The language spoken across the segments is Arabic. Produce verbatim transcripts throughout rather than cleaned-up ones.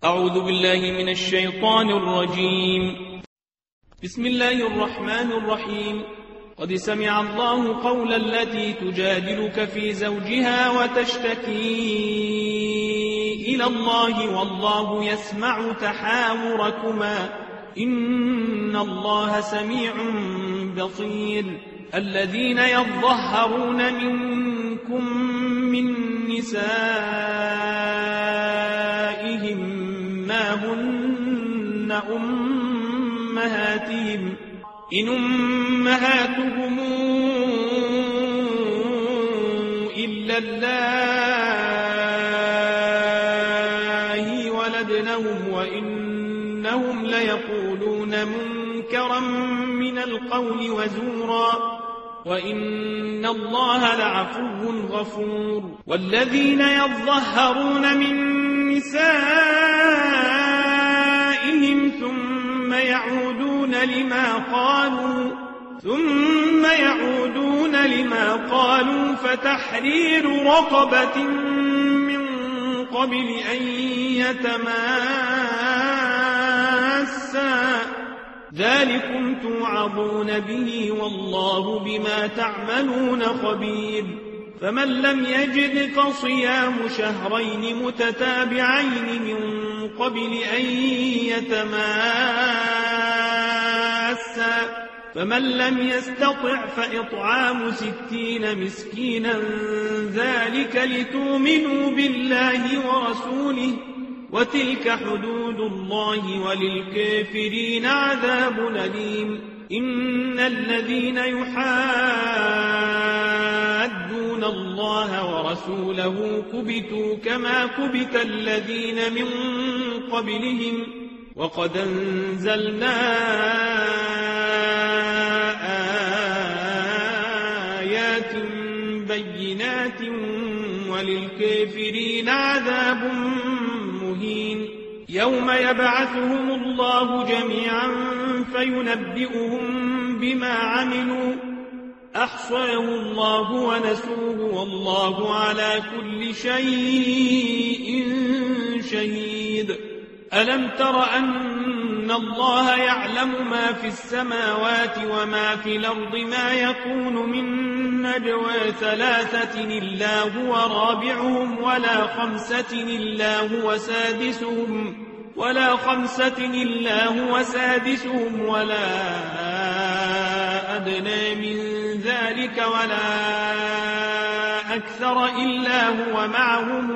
أعوذ بالله من الشيطان الرجيم. بسم الله الرحمن الرحيم. قد سمع الله قول التي تجادلك في زوجها وتشتكي إلى الله والله يسمع تحاوركما إن الله سميع بصير. الذين يظهرون منكم من نسائهم ما هن أمهاتهم إن أمهاتهم إلا الله ولدنهم وإنهم ليقولون منكرا من القول وزورا وإن الله لعفو غفور. والذين يظهرون من نسائهم ثم يعودون لما قالوا ثم يعودون لما قالوا فتحرير رقبة من قبل أن يتماسا ذلكم توعظون به والله بما تعملون خبير. فمن لم يجد فصيام شهرين متتابعين من قبل أن يتماسا فمن لم يستطع فإطعام ستين مسكينا ذلك لتؤمنوا بالله ورسوله وتلك حدود الله وللكافرين عذاب أليم. إن الذين يحادون الله ورسوله كبتوا كما كبت الذين من قبلهم وقد أنزلنا آيات بينات وللكافرين عذاب مهين. يوم يبعثهم الله جميعا فينبئهم بما عملوا أحصاه الله ونسوه والله على كل شيء شهيد. ألم تر أن الله يعلم ما في السماوات وما في الأرض ما يكون من نجوى ثلاثة إلا هو رابعهم ولا خمسة إلا هو سادسهم ولا خمسة إلا هو سادسهم ولا أدنى من ذلك ولا أكثر إلا هو معهم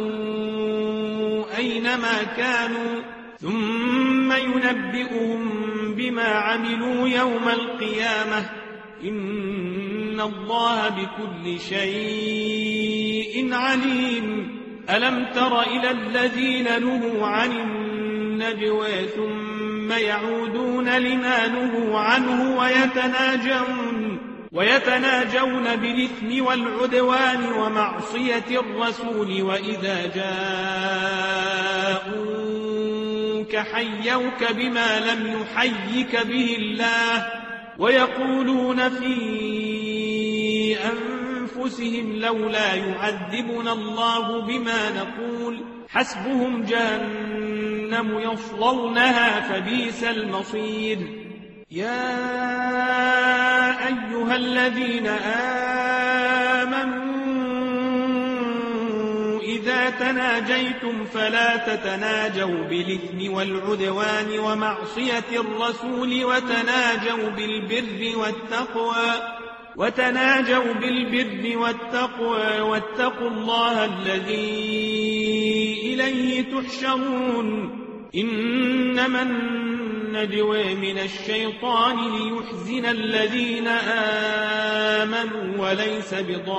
أينما كانوا ثم ينبئهم بما عملوا يوم القيامة إن الله بكل شيء عليم. ألم تر إلى الذين نهوا عن النجوى ثم يعودون لما نهوا عنه ويتناجون ويتناجون بالإثم والعدوان ومعصية الرسول وإذا جاءوك حيوك بما لم يحيك به الله ويقولون في أنفسهم لولا يعذبنا الله بما نقول حسبهم جهنم يصلونها فبئس المصير. يا أيها الذين آمنوا إذا تناجيتم فلا تتناجوا بالإثم والعدوان ومعصية الرسول وتناجوا بالبر والتقوى وتناجوا بالبر والتقوى واتقوا الله الذي إليه تحشرون. إنما النجوى من الشيطان ليحزن الذين آمنوا وليس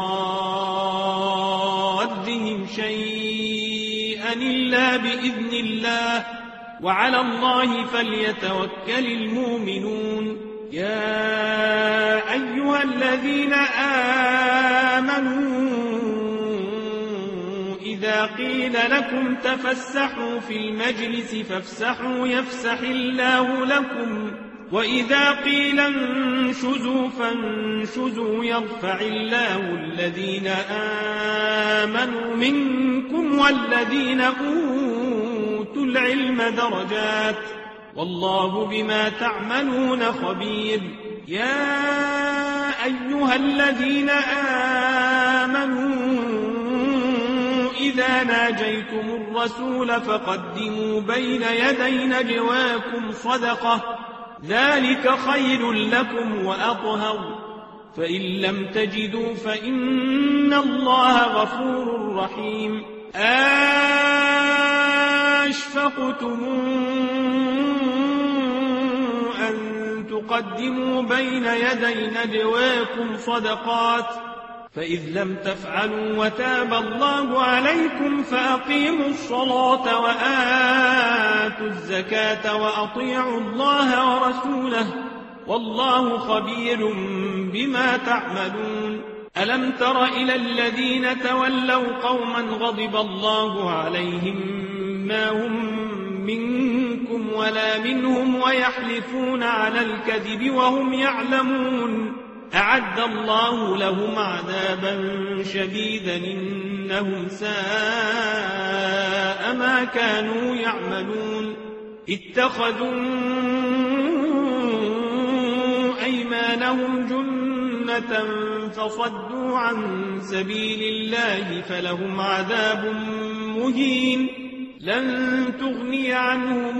بضارهم شيئا إلا بإذن الله وعلى الله فليتوكل المؤمنون. يا أيها الذين آمنوا إذا قيل لكم تفسحوا في المجلس فافسحوا يفسح الله لكم وإذا قيل انشزوا فانشزوا يرفع الله الذين آمنوا منكم والذين أوتوا أوتوا العلم درجات والله بما تعملون خبير. يا أيها الذين آمنوا إذا ناجيتم الرسول فقدموا بين يدي نجواكم صدقة ذلك خير لكم وأطهر فإن لم تجدوا فإن الله غفور رحيم. أشفقتم أن تقدموا بين يدي نجواكم صدقات فإذ لم تفعلوا وتاب الله عليكم فأقيموا الصلاة وآتوا الزكاة وأطيعوا الله ورسوله والله خبير بما تعملون. ألم تر إلى الذين تولوا قوما غضب الله عليهم ما هم منكم ولا منهم ويحلفون على الكذب وهم يعلمون أعد الله لهم عذابا شديدا إنهم ساء ما كانوا يعملون. اتخذوا أيمانهم جنة فصدوا عن سبيل الله فلهم عذاب مهين. لن تغني عنهم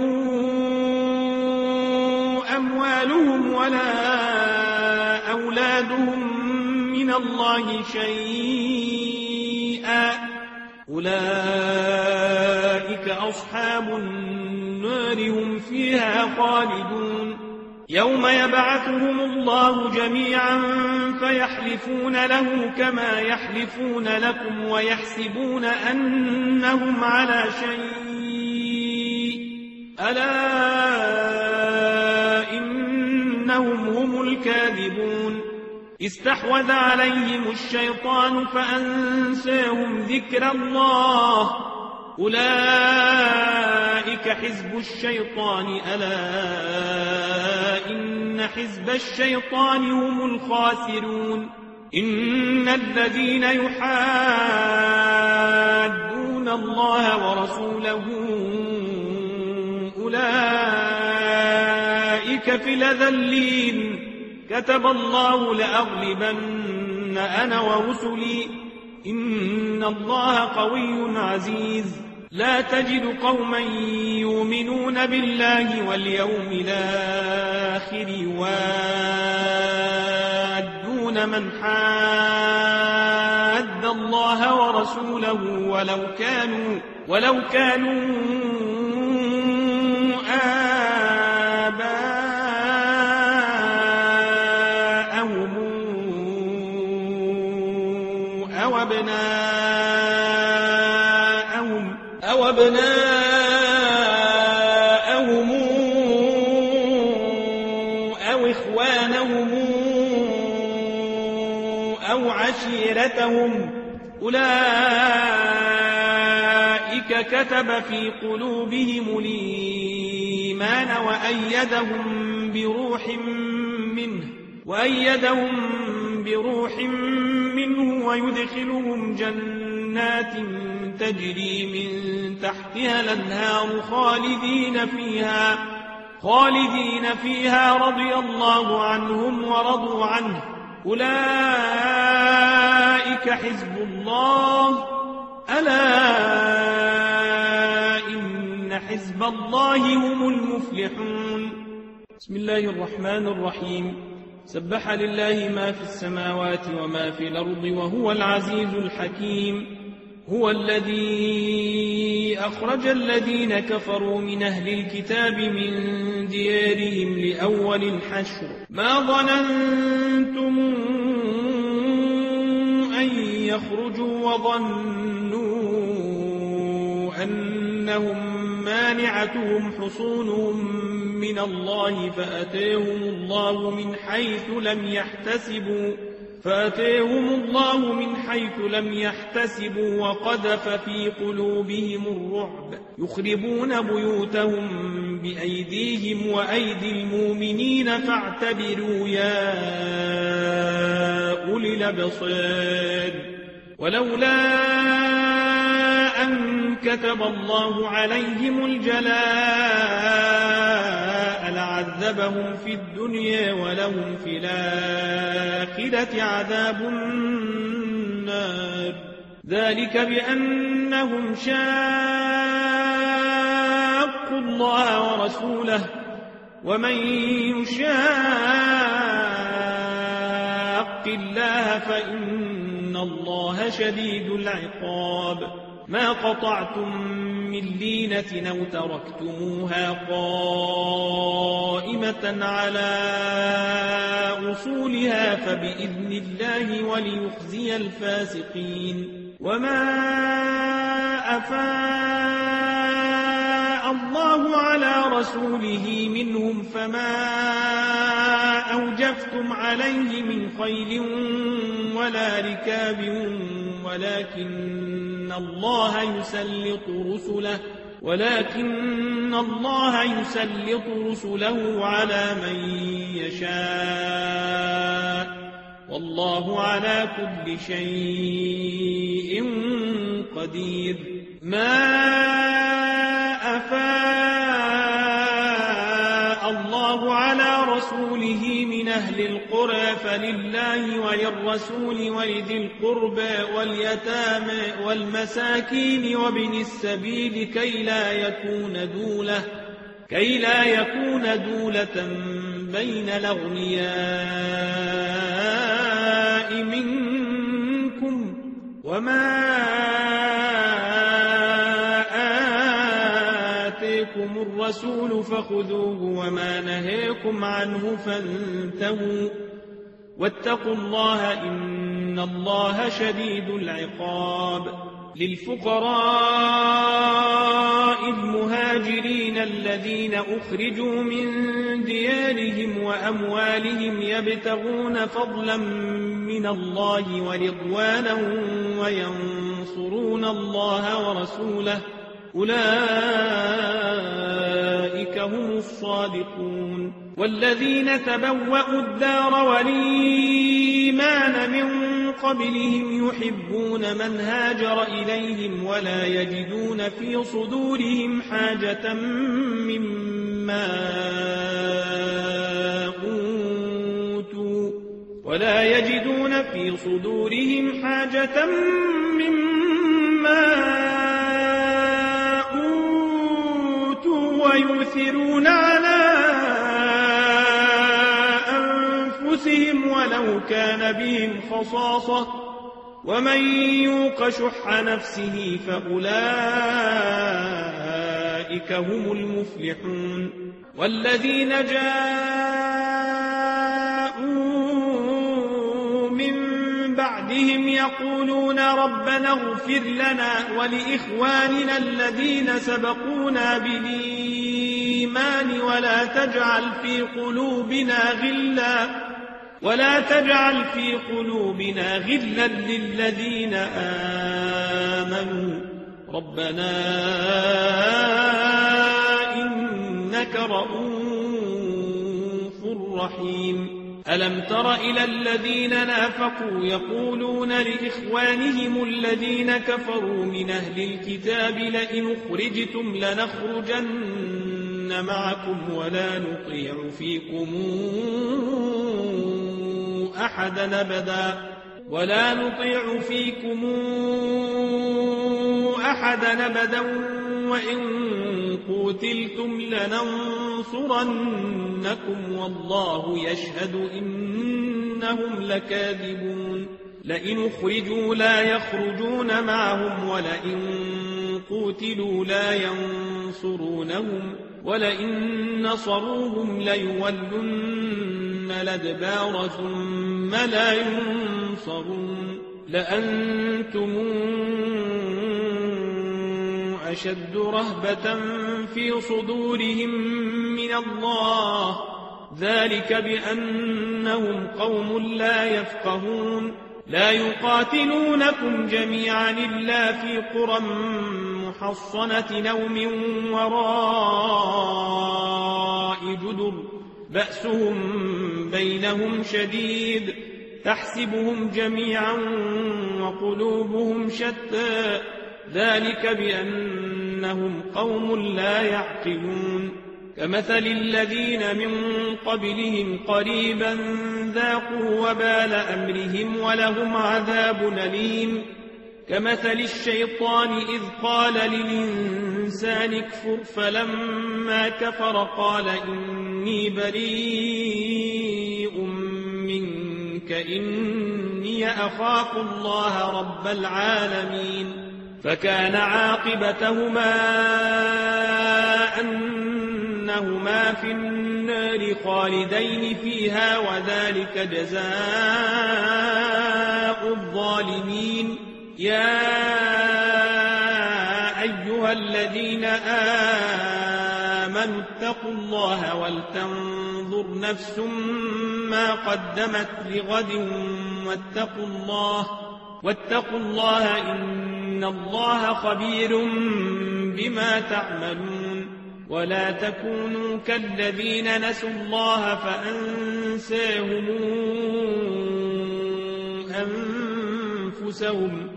أموالهم ولا أولادهم من الله شيئا أولئك أصحاب النار هم فيها خالدون. يوم يبعثهم الله جميعا فيحلفون له كما يحلفون لكم ويحسبون أنهم على شيء ألا إنهم هم الكاذبون. استحوذ عليهم الشيطان فأنساهم ذكر الله أولئك حزب الشيطان ألا إن حزب الشيطان هم الخاسرون. إن الذين يحادون الله ورسوله أولئك في الأذلين. كتب الله لأغلبن أنا ورسلي إن الله قوي عزيز. لا تجد قوما يؤمنون بالله واليوم الآخر يوادون من حاد الله ورسوله ولو كانوا ولو كانوا آباءهم أو أبناءهم أو أبناءهم أو إخوانهم أو عشيرتهم أولئك كتب في قلوبهم الإيمان وأيدهم بروح منه وأيدهم بروح منه ويدخلهم جنات تجري من تحتها الأنهار خالدين فيها خالدين فيها رضي الله عنهم ورضوا عنه أولئك حزب الله ألا إن حزب الله هم المفلحون. بسم الله الرحمن الرحيم. سبح لله ما في السماوات وما في الأرض وهو العزيز الحكيم. هو الذي أخرج الذين كفروا من أهل الكتاب من ديارهم لأول الحشر ما ظننتم أن يخرجوا وظنوا أنهم مانعتهم حصونهم من الله فأتاهم الله من حيث لم يحتسبوا فأتاهم الله من حيث لم يحتسبوا وقذف في قلوبهم الرعب يخربون بيوتهم بأيديهم وأيدي المؤمنين فاعتبروا يا أولي الأبصار. ولولا أن كتب الله عليهم الجلاء لعذبهم في الدنيا ولهم في الآخرة عذاب النار ذلك بأنهم شاقوا الله ورسوله ومن يشاق الله فإن الله شديد العقاب ما قطعتم من لينة أو تركتموها قائمة على أصولها فبإذن الله وليخزي الفاسقين وما أفاء الله على رسوله منهم فما أوجفتم عليه من خيل ولا ركاب ولكن الله يسلط رسله ولكن الله يسلط رسله على من يشاء والله على كل شيء قدير ما أفاء الله على رسوله من أهل القرى فلله وللرسول ولذي القربى واليتامى والمساكين وابن السبيل كي لا يكون دولة كي لا يكون دولة بين الأغنياء منكم وما آتيكم الرسول فخذوه وما نهيكم عنه فانتهوا واتقوا الله إن الله شديد العقاب للفقراء المهاجرين الذين أخرجوا من ديارهم وأموالهم يبتغون فضلا من الله ورضوانا وينصرون الله ورسوله أولئك هم الصادقون والذين تبوأوا الدار والإيمان من قبلهم يحبون من هاجر إليهم ولا يجدون في صدورهم حاجة مما أوتوا ولا يجدون في صدورهم حاجة مما أوتوا ويؤثرون على أنفسهم ولو كان بهم خصاصة ومن يوق شح نفسه فأولئك هم المفلحون والذين جاءوا من بعدهم يقولون ربنا اغفر لنا ولإخواننا الذين سبقونا بالإيمان ولا تجعل في قلوبنا غلا ولا تجعل في قلوبنا غلا للذين آمنوا ربنا إنك رؤوف رحيم ألم تر إلى الذين نافقوا يقولون لإخوانهم الذين كفروا من أهل الكتاب لئن أخرجتم لنخرجن معكم ولا نطيع فيكم أحدا أبدا ولا نطيع فيكم أحدا أبدا وإن قتلتم لننصرنكم والله يشهد إنهم لكاذبون لئن أخرجوا لا يخرجون معهم ولئن قتلوا لا ينصرونهم ولئن نصروهم ليولن الأدبار ثم لا ينصرون لأنتم أشد رهبة في صدورهم من الله ذلك بأنهم قوم لا يفقهون لا يقاتلونكم جميعا إلا في قرى محصنة أو من وراء جدر بأسهم بينهم شديد تحسبهم جميعا وقلوبهم شتى ذلك بأنهم قوم لا يعقلون كمثل الذين من قبلهم قريبا ذاقوا وبال أمرهم ولهم عذاب أليم كمثل الشيطان إذ قال للإنسان اكفر فلما كفر قال إني بريء منك إني أخاف الله رب العالمين فكان عاقبتهما أنهما في النار خالدين فيها وذلك جزاء الظالمين يا أيها الذين آمنوا اتقوا الله ولتنظر نفس ما قدمت لغد واتقوا الله واتقوا الله إن الله خبير بما تعملون ولا تكونوا كالذين نسوا الله فأنساهم أنفسهم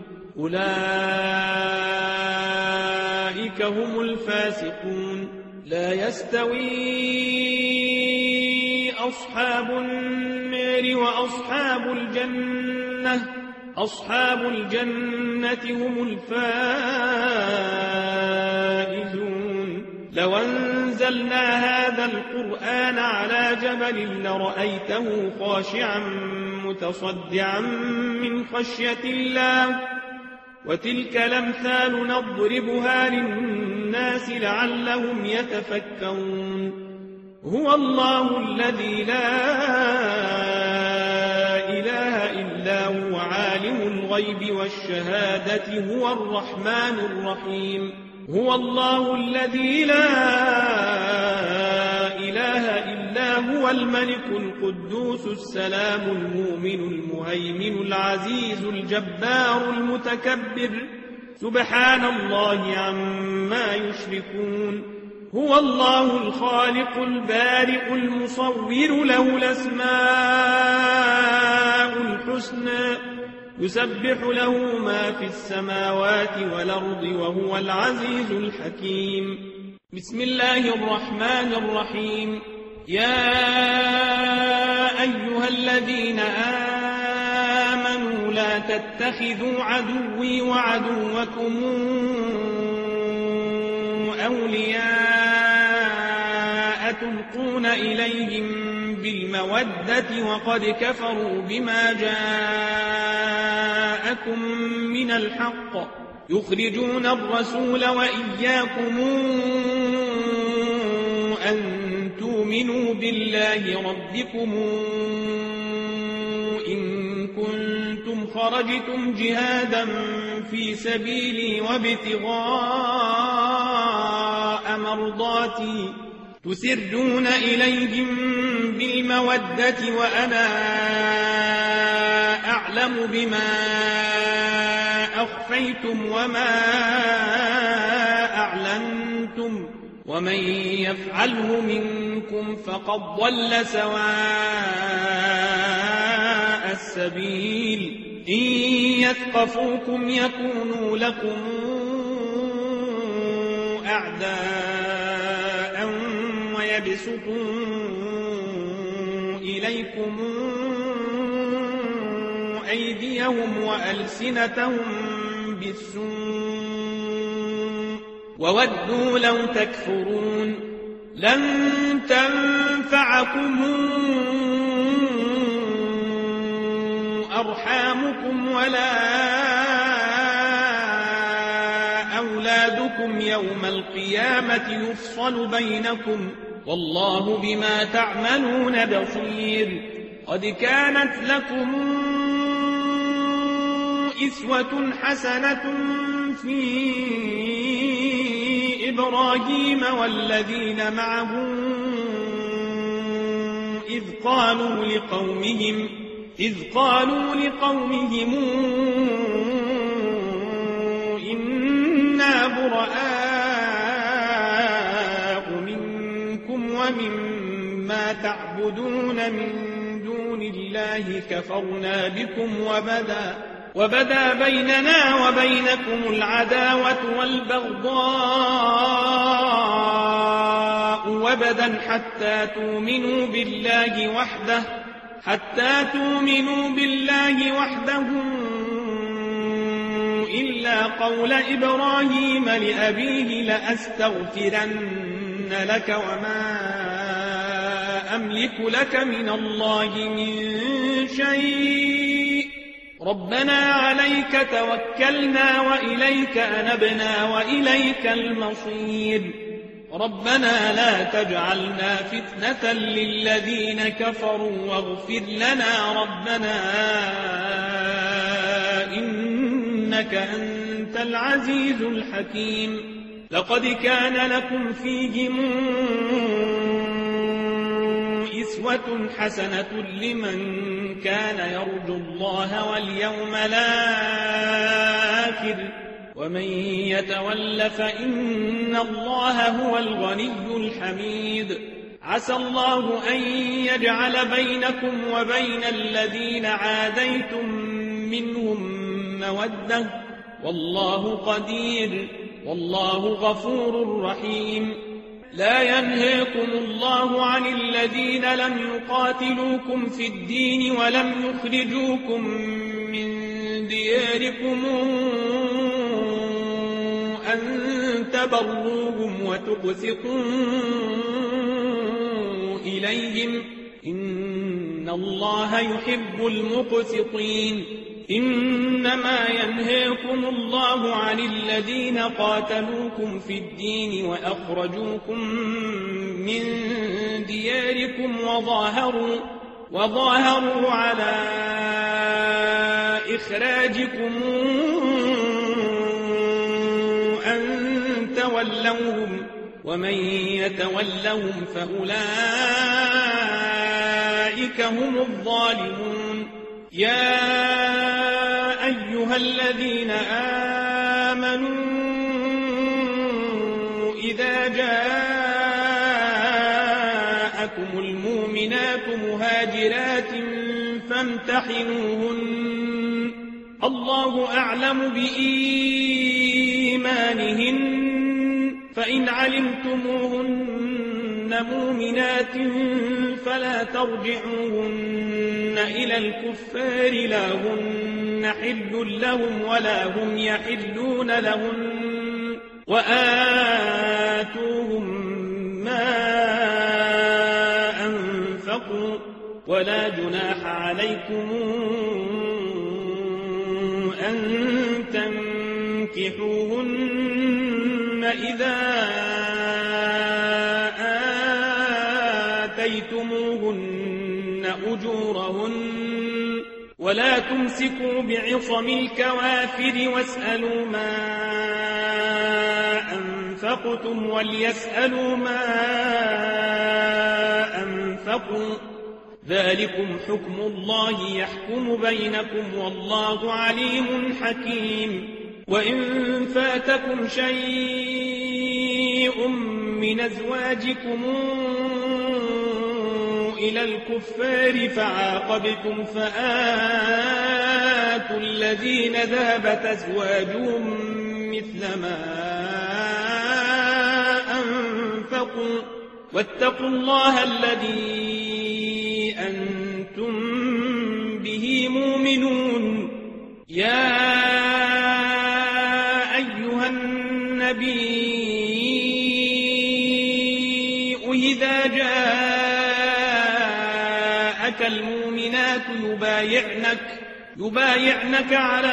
أولئك هم الفاسقون لا يستوي أصحاب النار وأصحاب الجنة أصحاب الجنة هم الفائزون لو أنزلنا هذا القرآن على جبل لرأيته خاشعا متصدعا من خشية الله وتلك الأمثال نضربها للناس لعلهم يتفكرون هو الله الذي لا إله إلا هو عالم الغيب والشهادة هو الرحمن الرحيم هو الله الذي لا إله إلا هو الملك القدوس السلام المؤمن المهيمن العزيز الجبار المتكبر سبحان الله عما يشركون هو الله الخالق البارئ المصور له الأسماء الحسنى يسبح له ما في السماوات والأرض وهو العزيز الحكيم بسم الله الرحمن الرحيم يا أيها الذين آمنوا لا تتخذوا عدوي وعدوكم أولياء تلقون إليهم بالمودة وقد كفروا بما جاءكم من الحق يخرجون الرسول وإياكم أن تؤمنوا بالله ربكم إن كنتم خرجتم جهادا في سبيلي وابتغاء مرضاتي تسرون إليهم بالمودة وأنا أعلم بما أخفيتم وما أعلنتم ومن يفعله منكم فقد ضل سواء السبيل إن يثقفوكم يكونوا لكم أعداء ويبسطوا إليكم أيديهم وألسنتهم بالسوء وودوا لو تكفرون لن تنفعكم أرحامكم ولا أولادكم يوم القيامة يفصل بينكم والله بما تعملون بصير قد كانت لكم إسوة حسنة في إبراهيم والذين معه إذ قالوا لقومهم إذ قالوا لقومهم إنا براء منكم ومما تعبدون من دون الله كفرنا بكم وبدا وبدا بيننا وبينكم العداوة والبغضاء وبدا حتى تؤمنوا بالله وحده حتى تؤمنوا بالله وحده إلا قول إبراهيم لأبيه لأستغفرن لك وما أملك لك من الله من شيء ربنا عليك توكلنا وإليك أنبنا وإليك المصير ربنا لا تجعلنا فتنة للذين كفروا واغفر لنا ربنا إنك أنت العزيز الحكيم لقد كان لكم فيهم أسوة حسنة لمن كان يرجو الله واليوم الآخر ومن يتول فإن الله هو الغني الحميد عسى الله أن يجعل بينكم وبين الذين عاديتم منهم مودة والله قدير والله غفور رحيم لا ينهيكم الله عن الذين لم يقاتلوكم في الدين ولم يخرجوكم من دياركم أن تبروهم وتقسطوا إليهم إن الله يحب المقسطين إنما ينهيكم الله عن الذين قاتلوكم في الدين وأخرجوكم من دياركم وظاهروا, وظاهروا على إخراجكم أن تولوهم ومن يتولهم فأولئك هم الظالمون يا أيها الذين آمنوا إذا جاءكم المؤمنات مهاجرات فامتحنوهن الله أعلم بإيمانهن فإن علمتموهن مؤمنات فلا ترجعوهن إلى الكفار لا هن حل لهم ولا هم يحلون لهم وآتوهم ما أنفقوا ولا جناح عليكم أن تنكحوهن إذا آتيتموهن أجورهن ولا تمسكوا بعصم الكوافر واسألوا ما أنفقتم وليسألوا ما أنفقوا ذلكم حكم الله يحكم بينكم والله عليم حكيم وإن فاتكم شيء من أزواجكم إلى الكفار فعاقبتم فآتوا الذين ذهبت أزواجهم مثل ما أنفقوا واتقوا الله الذي أنتم به مؤمنون يا أيها النبي إذا جاءك المؤمنات يبايعنك يبايعنك على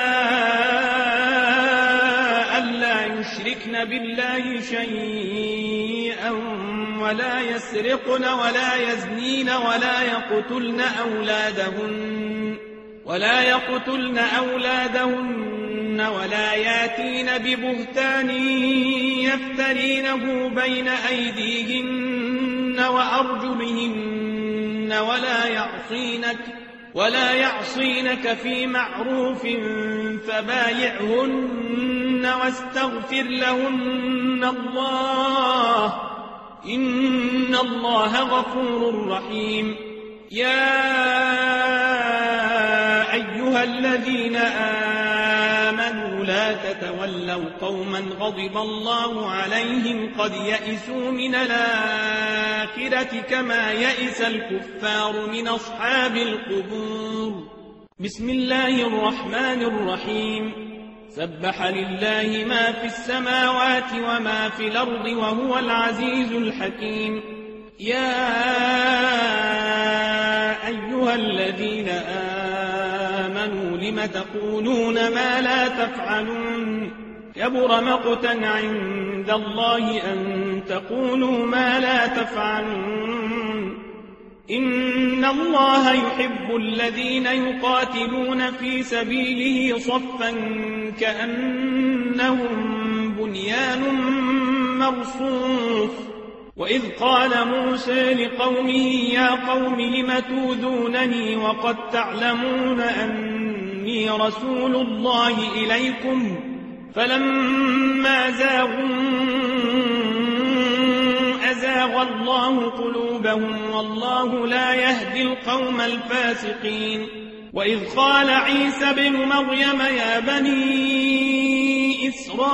ألا يشركن بالله شيئا ولا يسرقن ولا يزنين ولا يقتلن أولادهن ولا يقتلن أولادهن ولا ياتين ببهتان يفترينه بين أيديهن وأرجلهن ولا يعصينك ولا يعصينك في معروف فبايعهن واستغفر لهن الله إن الله غفور رحيم يا أيها أيها الذين آمنوا لا تتولوا قوما غضب الله عليهم قد يئسوا من الآخرة كما يئس الكفار من أصحاب القبور. بسم الله الرحمن الرحيم. سبح لله ما في السماوات وما في الأرض وهو العزيز الحكيم. يا أيها الذين آمنوا لم تقولون ما لا تفعلون كبر مقتا عند الله أن تقولوا ما لا تفعلون. إن الله يحب الذين يقاتلون في سبيله صفا كأنهم بنيان مرصوص. وإذ قال موسى لقومه يا قوم لم توذونني وقد تعلمون أني رسول الله إليكم فلما زاغوا أزاغ الله قلوبهم والله لا يهدي القوم الفاسقين. وإذ قال عيسى بن مريم يا بني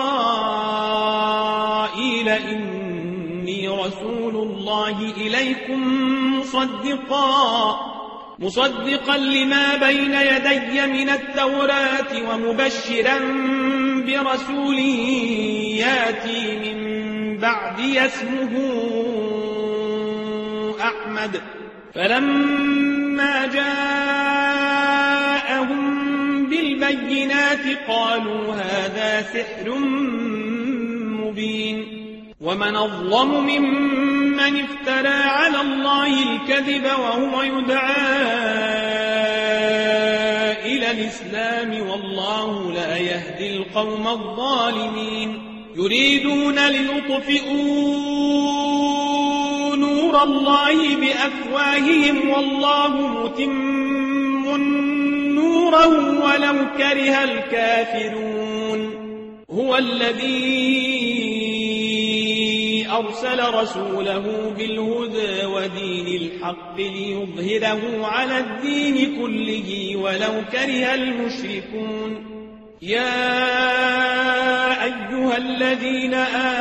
إسرائيل إني رسول الله إليكم مصدقا مصدقا لما بين يدي من التوراة ومبشرا برسول ياتي من بعدي اسمه أحمد. فلما جاءهم بالبينات قالوا هذا سحر مبين. ومن أظلم ممن افترى على الله الكذب وهو يدعى إلى الإسلام والله لا يهدي القوم الظالمين. يريدون ليطفئوا نور الله بأفواههم والله متم نوره ولو كره الكافرون. هو الذي أرسل رسوله بالهدى ودين الحق ليظهره على الدين كله ولو كره المشركون. يا أيها الذين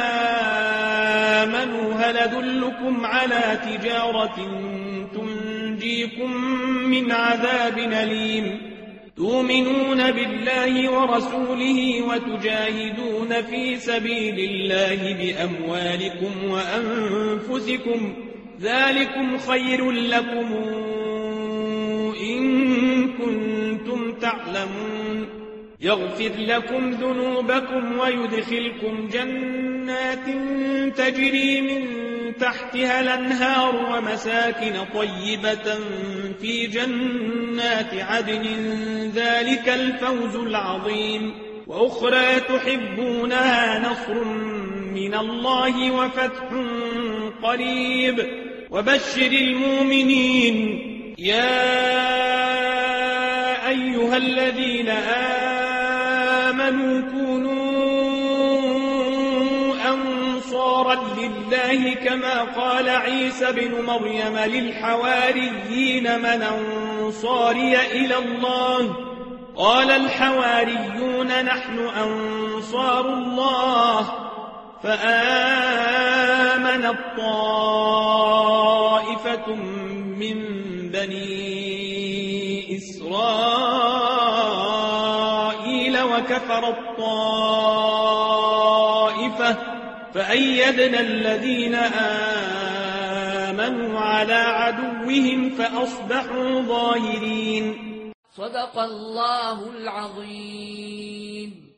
آمنوا هل أدلكم على تجارة تنجيكم من عذاب أليم تؤمنون بالله ورسوله وتجاهدون في سبيل الله بأموالكم وأنفسكم ذلكم خير لكم إن كنتم تعلمون. يغفر لكم ذنوبكم ويدخلكم جنات تجري من تحتها الأنهار ومساكن طيبة في جنات عدن ذلك الفوز العظيم. وأخرى تحبونها نصر من الله وفتح قريب وبشر المؤمنين. يا أيها الذين آمنوا كونوا أنصارا لله كما قال عيسى بن مريم للحواريين من أنصاري إلى الله قال الحواريون نحن أنصار الله. فآمن الطائفة من بني إسرائيل وكفر الطائفة فأيدنا الذين آمنوا على عدوهم فأصبحوا ظاهرين. صدق الله العظيم.